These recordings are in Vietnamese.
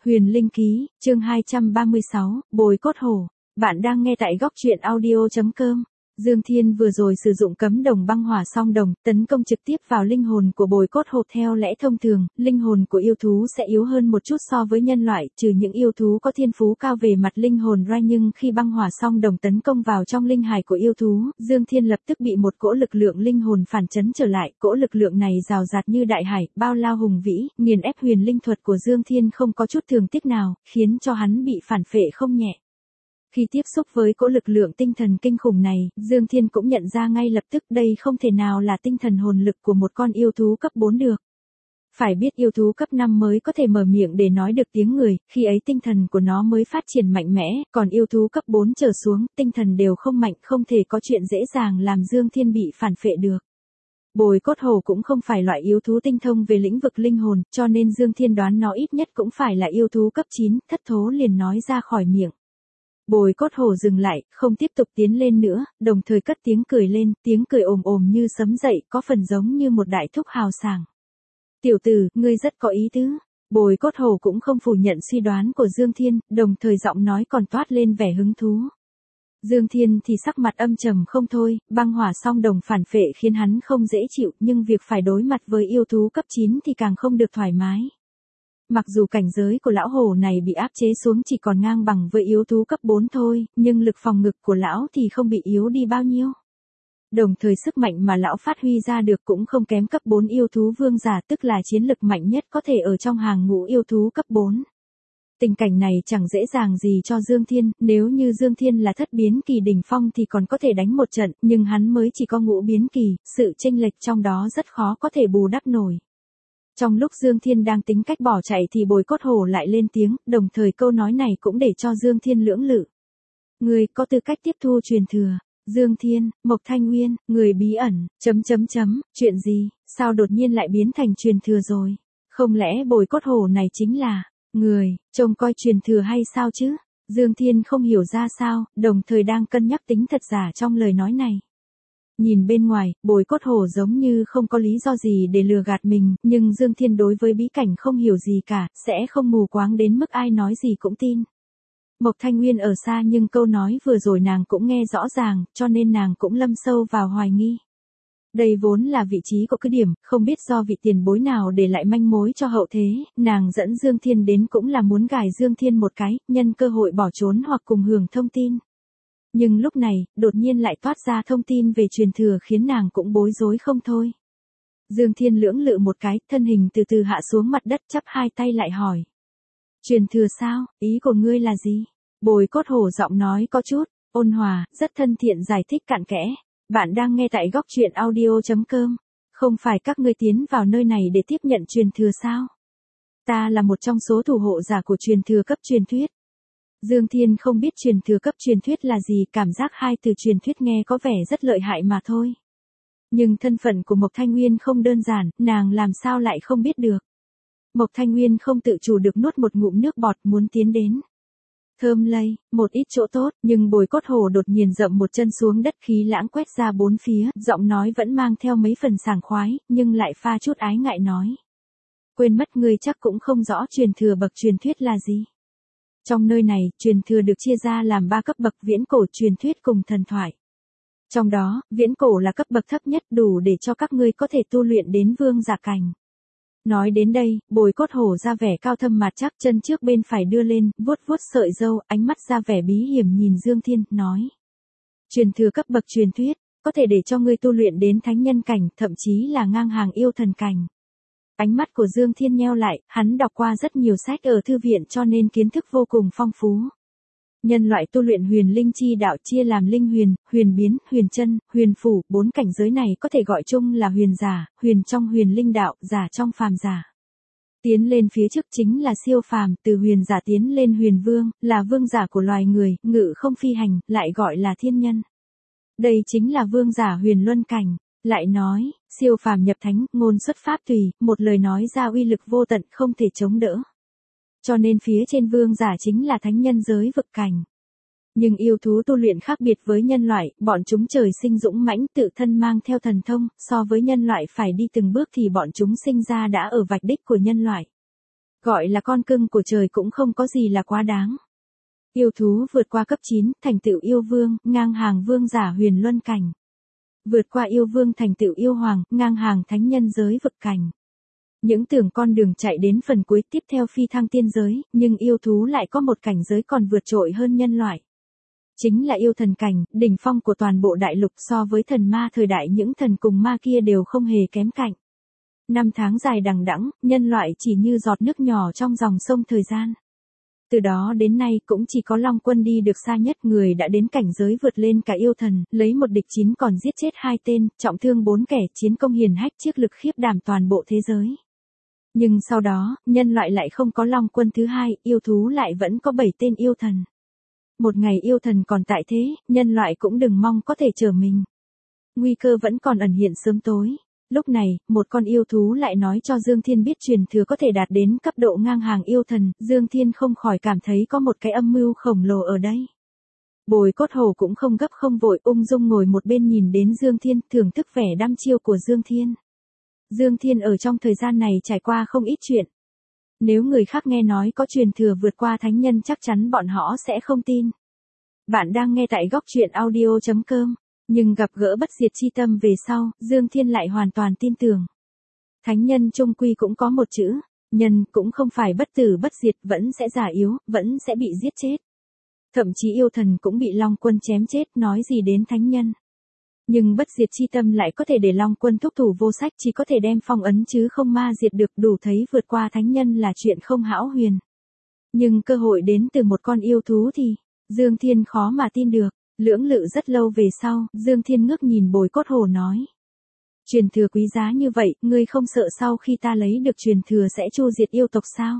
Huyền Linh Ký, chương 236, Bồi Cốt Hổ. Bạn đang nghe tại góc truyện audio.com. Dương Thiên vừa rồi sử dụng cấm đồng băng hỏa song đồng, tấn công trực tiếp vào linh hồn của Bồi Cốt Hổ. Theo lẽ thông thường, linh hồn của yêu thú sẽ yếu hơn một chút so với nhân loại, trừ những yêu thú có thiên phú cao về mặt linh hồn ra, nhưng khi băng hỏa song đồng tấn công vào trong linh hài của yêu thú, Dương Thiên lập tức bị một cỗ lực lượng linh hồn phản chấn trở lại. Cỗ lực lượng này rào rạt như đại hải, bao la hùng vĩ, nghiền ép huyền linh thuật của Dương Thiên không có chút thương tiếc nào, khiến cho hắn bị phản phệ không nhẹ. Khi tiếp xúc với cỗ lực lượng tinh thần kinh khủng này, Dương Thiên cũng nhận ra ngay lập tức đây không thể nào là tinh thần hồn lực của một con yêu thú cấp 4 được. Phải biết yêu thú cấp 5 mới có thể mở miệng để nói được tiếng người, khi ấy tinh thần của nó mới phát triển mạnh mẽ, còn yêu thú cấp 4 trở xuống, tinh thần đều không mạnh, không thể có chuyện dễ dàng làm Dương Thiên bị phản phệ được. Bồi Cốt Hổ cũng không phải loại yêu thú tinh thông về lĩnh vực linh hồn, cho nên Dương Thiên đoán nó ít nhất cũng phải là yêu thú cấp 9, thất thố liền nói ra khỏi miệng. Bồi Cốt Hổ dừng lại, không tiếp tục tiến lên nữa, đồng thời cất tiếng cười lên, tiếng cười ồm ồm như sấm dậy, có phần giống như một đại thúc hào sảng. Tiểu tử, ngươi rất có ý tứ. Bồi Cốt Hổ cũng không phủ nhận suy đoán của Dương Thiên, đồng thời giọng nói còn toát lên vẻ hứng thú. Dương Thiên thì sắc mặt âm trầm không thôi, băng hỏa song đồng phản phệ khiến hắn không dễ chịu, nhưng việc phải đối mặt với yêu thú cấp 9 thì càng không được thoải mái. Mặc dù cảnh giới của lão hổ này bị áp chế xuống chỉ còn ngang bằng với yêu thú cấp 4 thôi, nhưng lực phòng ngự của lão thì không bị yếu đi bao nhiêu. Đồng thời sức mạnh mà lão phát huy ra được cũng không kém cấp 4 yêu thú vương giả, tức là chiến lực mạnh nhất có thể ở trong hàng ngũ yêu thú cấp 4. Tình cảnh này chẳng dễ dàng gì cho Dương Thiên, nếu như Dương Thiên là thất biến kỳ đỉnh phong thì còn có thể đánh một trận, nhưng hắn mới chỉ có ngũ biến kỳ, sự chênh lệch trong đó rất khó có thể bù đắp nổi. Trong lúc Dương Thiên đang tính cách bỏ chạy thì Bồi Cốt Hổ lại lên tiếng, đồng thời câu nói này cũng để cho Dương Thiên lưỡng lự. Người có tư cách tiếp thu truyền thừa. Dương Thiên, Mộc Thanh Nguyên, người bí ẩn, chuyện gì, sao đột nhiên lại biến thành truyền thừa rồi? Không lẽ Bồi Cốt Hổ này chính là người trông coi truyền thừa hay sao chứ? Dương Thiên không hiểu ra sao, đồng thời đang cân nhắc tính thật giả trong lời nói này. Nhìn bên ngoài, Bồi Cốt Hổ giống như không có lý do gì để lừa gạt mình, nhưng Dương Thiên đối với bí cảnh không hiểu gì cả, sẽ không mù quáng đến mức ai nói gì cũng tin. Mộc Thanh Nguyên ở xa nhưng câu nói vừa rồi nàng cũng nghe rõ ràng, cho nên nàng cũng lâm sâu vào hoài nghi. Đây vốn là vị trí của cứ điểm, không biết do vị tiền bối nào để lại manh mối cho hậu thế, nàng dẫn Dương Thiên đến cũng là muốn gài Dương Thiên một cái, nhân cơ hội bỏ trốn hoặc cùng hưởng thông tin. Nhưng lúc này, đột nhiên lại toát ra thông tin về truyền thừa khiến nàng cũng bối rối không thôi. Dương Thiên lưỡng lự một cái, thân hình từ từ hạ xuống mặt đất, chắp hai tay lại hỏi. Truyền thừa sao, ý của ngươi là gì? Bồi Cốt Hổ giọng nói có chút ôn hòa, rất thân thiện giải thích cặn kẽ. Bạn đang nghe tại góc truyện audio.com. Không phải các ngươi tiến vào nơi này để tiếp nhận truyền thừa sao? Ta là một trong số thủ hộ giả của truyền thừa cấp truyền thuyết. Dương Thiên không biết truyền thừa cấp truyền thuyết là gì, cảm giác hai từ truyền thuyết nghe có vẻ rất lợi hại mà thôi. Nhưng thân phận của Mộc Thanh Nguyên không đơn giản, nàng làm sao lại không biết được. Mộc Thanh Nguyên không tự chủ được nuốt một ngụm nước bọt muốn tiến đến. Thơm lây, một ít chỗ tốt, nhưng Bồi Cốt Hổ đột nhiên dậm một chân xuống đất, khí lãng quét ra bốn phía, giọng nói vẫn mang theo mấy phần sảng khoái, nhưng lại pha chút ái ngại nói. Quên mất ngươi chắc cũng không rõ truyền thừa bậc truyền thuyết là gì. Trong nơi này, truyền thừa được chia ra làm 3 cấp bậc: viễn cổ, truyền thuyết cùng thần thoại. Trong đó, viễn cổ là cấp bậc thấp nhất, đủ để cho các ngươi có thể tu luyện đến vương giả cảnh. Nói đến đây, Bồi Cốt Hổ ra vẻ cao thâm mặt chắc, chân trước bên phải đưa lên, vuốt vuốt sợi râu, ánh mắt ra vẻ bí hiểm nhìn Dương Thiên, nói. Truyền thừa cấp bậc truyền thuyết, có thể để cho ngươi tu luyện đến thánh nhân cảnh, thậm chí là ngang hàng yêu thần cảnh. Ánh mắt của Dương Thiên nheo lại, hắn đọc qua rất nhiều sách ở thư viện cho nên kiến thức vô cùng phong phú. Nhân loại tu luyện huyền linh chi đạo chia làm linh huyền, huyền biến, huyền chân, huyền phủ, 4 cảnh giới này có thể gọi chung là huyền giả, huyền trong huyền linh đạo, giả trong phàm giả. Tiến lên phía trước chính là siêu phàm, từ huyền giả tiến lên huyền vương, là vương giả của loài người, ngự không phi hành, lại gọi là thiên nhân. Đây chính là vương giả huyền luân cảnh. Lại nói, siêu phàm nhập thánh, ngôn xuất pháp tùy, một lời nói ra uy lực vô tận, không thể chống đỡ. Cho nên phía trên vương giả chính là thánh nhân giới vực cảnh. Nhưng yêu thú tu luyện khác biệt với nhân loại, bọn chúng trời sinh dũng mãnh, tự thân mang theo thần thông, so với nhân loại phải đi từng bước thì bọn chúng sinh ra đã ở vạch đích của nhân loại. Gọi là con cưng của trời cũng không có gì là quá đáng. Yêu thú vượt qua cấp 9, thành tựu yêu vương, ngang hàng vương giả huyền luân cảnh. Vượt qua yêu vương thành tựu yêu hoàng, ngang hàng thánh nhân giới vực cảnh. Những tưởng con đường chạy đến phần cuối tiếp theo phi thăng tiên giới, nhưng yêu thú lại có một cảnh giới còn vượt trội hơn nhân loại. Chính là yêu thần cảnh, đỉnh phong của toàn bộ đại lục, so với thần ma thời đại những thần cùng ma kia đều không hề kém cạnh. Năm tháng dài đằng đẵng, nhân loại chỉ như giọt nước nhỏ trong dòng sông thời gian. Từ đó đến nay cũng chỉ có Long Quân đi được xa nhất, người đã đến cảnh giới vượt lên cả yêu thần, lấy một địch 9 còn giết chết 2 tên, trọng thương 4 kẻ, chiến công hiển hách, chiếc lực khiếp đảm toàn bộ thế giới. Nhưng sau đó, nhân loại lại không có Long Quân thứ hai, yêu thú lại vẫn có 7 tên yêu thần. Một ngày yêu thần còn tại thế, nhân loại cũng đừng mong có thể trở mình. Nguy cơ vẫn còn ẩn hiện sớm tối. Lúc này, một con yêu thú lại nói cho Dương Thiên biết truyền thừa có thể đạt đến cấp độ ngang hàng yêu thần, Dương Thiên không khỏi cảm thấy có một cái âm mưu khổng lồ ở đây. Bồi Cốt Hổ cũng không gấp không vội, ung dung ngồi một bên nhìn đến Dương Thiên, thưởng thức vẻ đăm chiêu của Dương Thiên. Dương Thiên ở trong thời gian này trải qua không ít chuyện. Nếu người khác nghe nói có truyền thừa vượt qua thánh nhân chắc chắn bọn họ sẽ không tin. Bạn đang nghe tại góc truyện audio.com. Nhưng gặp gỡ bất diệt chi tâm về sau, Dương Thiên lại hoàn toàn tin tưởng. Thánh nhân chung quy cũng có một chữ, nhân cũng không phải bất tử bất diệt, vẫn sẽ già yếu, vẫn sẽ bị giết chết. Thậm chí yêu thần cũng bị Long Quân chém chết, nói gì đến thánh nhân. Nhưng bất diệt chi tâm lại có thể để Long Quân thúc thủ vô sách, chỉ có thể đem phong ấn chứ không ma diệt được, đủ thấy vượt qua thánh nhân là chuyện không hão huyền. Nhưng cơ hội đến từ một con yêu thú thì, Dương Thiên khó mà tin được. Lưỡng lự rất lâu về sau, Dương Thiên ngước nhìn Bồi Cốt Hổ nói. Truyền thừa quý giá như vậy, ngươi không sợ sau khi ta lấy được truyền thừa sẽ chu diệt yêu tộc sao?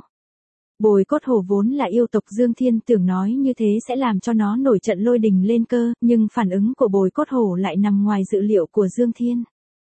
Bồi Cốt Hổ vốn là yêu tộc, Dương Thiên tưởng nói như thế sẽ làm cho nó nổi trận lôi đình lên cơ, nhưng phản ứng của Bồi Cốt Hổ lại nằm ngoài dự liệu của Dương Thiên.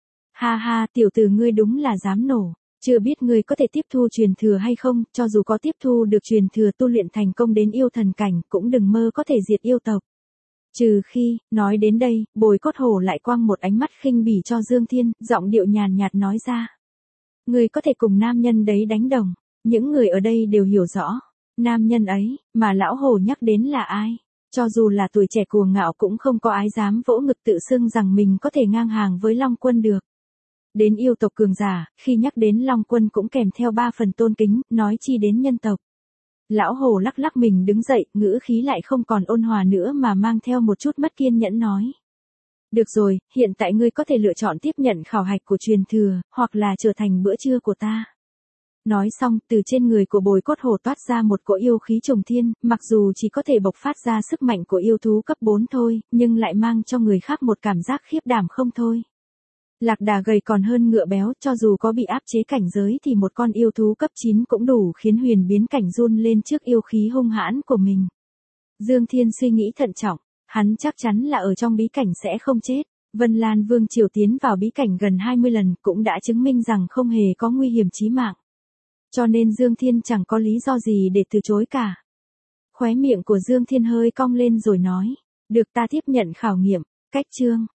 Ha ha, tiểu tử ngươi đúng là dám nổ. Chưa biết ngươi có thể tiếp thu truyền thừa hay không, cho dù có tiếp thu được truyền thừa tu luyện thành công đến yêu thần cảnh, cũng đừng mơ có thể diệt yêu tộc. Trừ khi, nói đến đây, Bồi Cốt Hổ lại quăng một ánh mắt khinh bỉ cho Dương Thiên, giọng điệu nhàn nhạt nói ra. Ngươi có thể cùng nam nhân đấy đánh đồng, những người ở đây đều hiểu rõ. Nam nhân ấy, mà lão Hổ nhắc đến là ai? Cho dù là tuổi trẻ cuồng ngạo cũng không có ai dám vỗ ngực tự xưng rằng mình có thể ngang hàng với Long Quân được. Đến yêu tộc cường giả, khi nhắc đến Long Quân cũng kèm theo 3 phần tôn kính, nói chi đến nhân tộc. Lão Hổ lắc lắc mình đứng dậy, ngữ khí lại không còn ôn hòa nữa mà mang theo một chút mất kiên nhẫn nói. Được rồi, hiện tại ngươi có thể lựa chọn tiếp nhận khảo hạch của truyền thừa, hoặc là trở thành bữa trưa của ta. Nói xong, từ trên người của Bồi Cốt Hổ toát ra một cỗ yêu khí trùng thiên, mặc dù chỉ có thể bộc phát ra sức mạnh của yêu thú cấp 4 thôi, nhưng lại mang cho người khác một cảm giác khiếp đảm không thôi. Lạc đà gầy còn hơn ngựa béo, cho dù có bị áp chế cảnh giới thì một con yêu thú cấp 9 cũng đủ khiến huyền biến cảnh run lên trước yêu khí hung hãn của mình. Dương Thiên suy nghĩ thận trọng, hắn chắc chắn là ở trong bí cảnh sẽ không chết. Vân Lan Vương Triều tiến vào bí cảnh gần 20 lần cũng đã chứng minh rằng không hề có nguy hiểm chí mạng. Cho nên Dương Thiên chẳng có lý do gì để từ chối cả. Khóe miệng của Dương Thiên hơi cong lên rồi nói, được ta tiếp nhận khảo nghiệm, cách chương.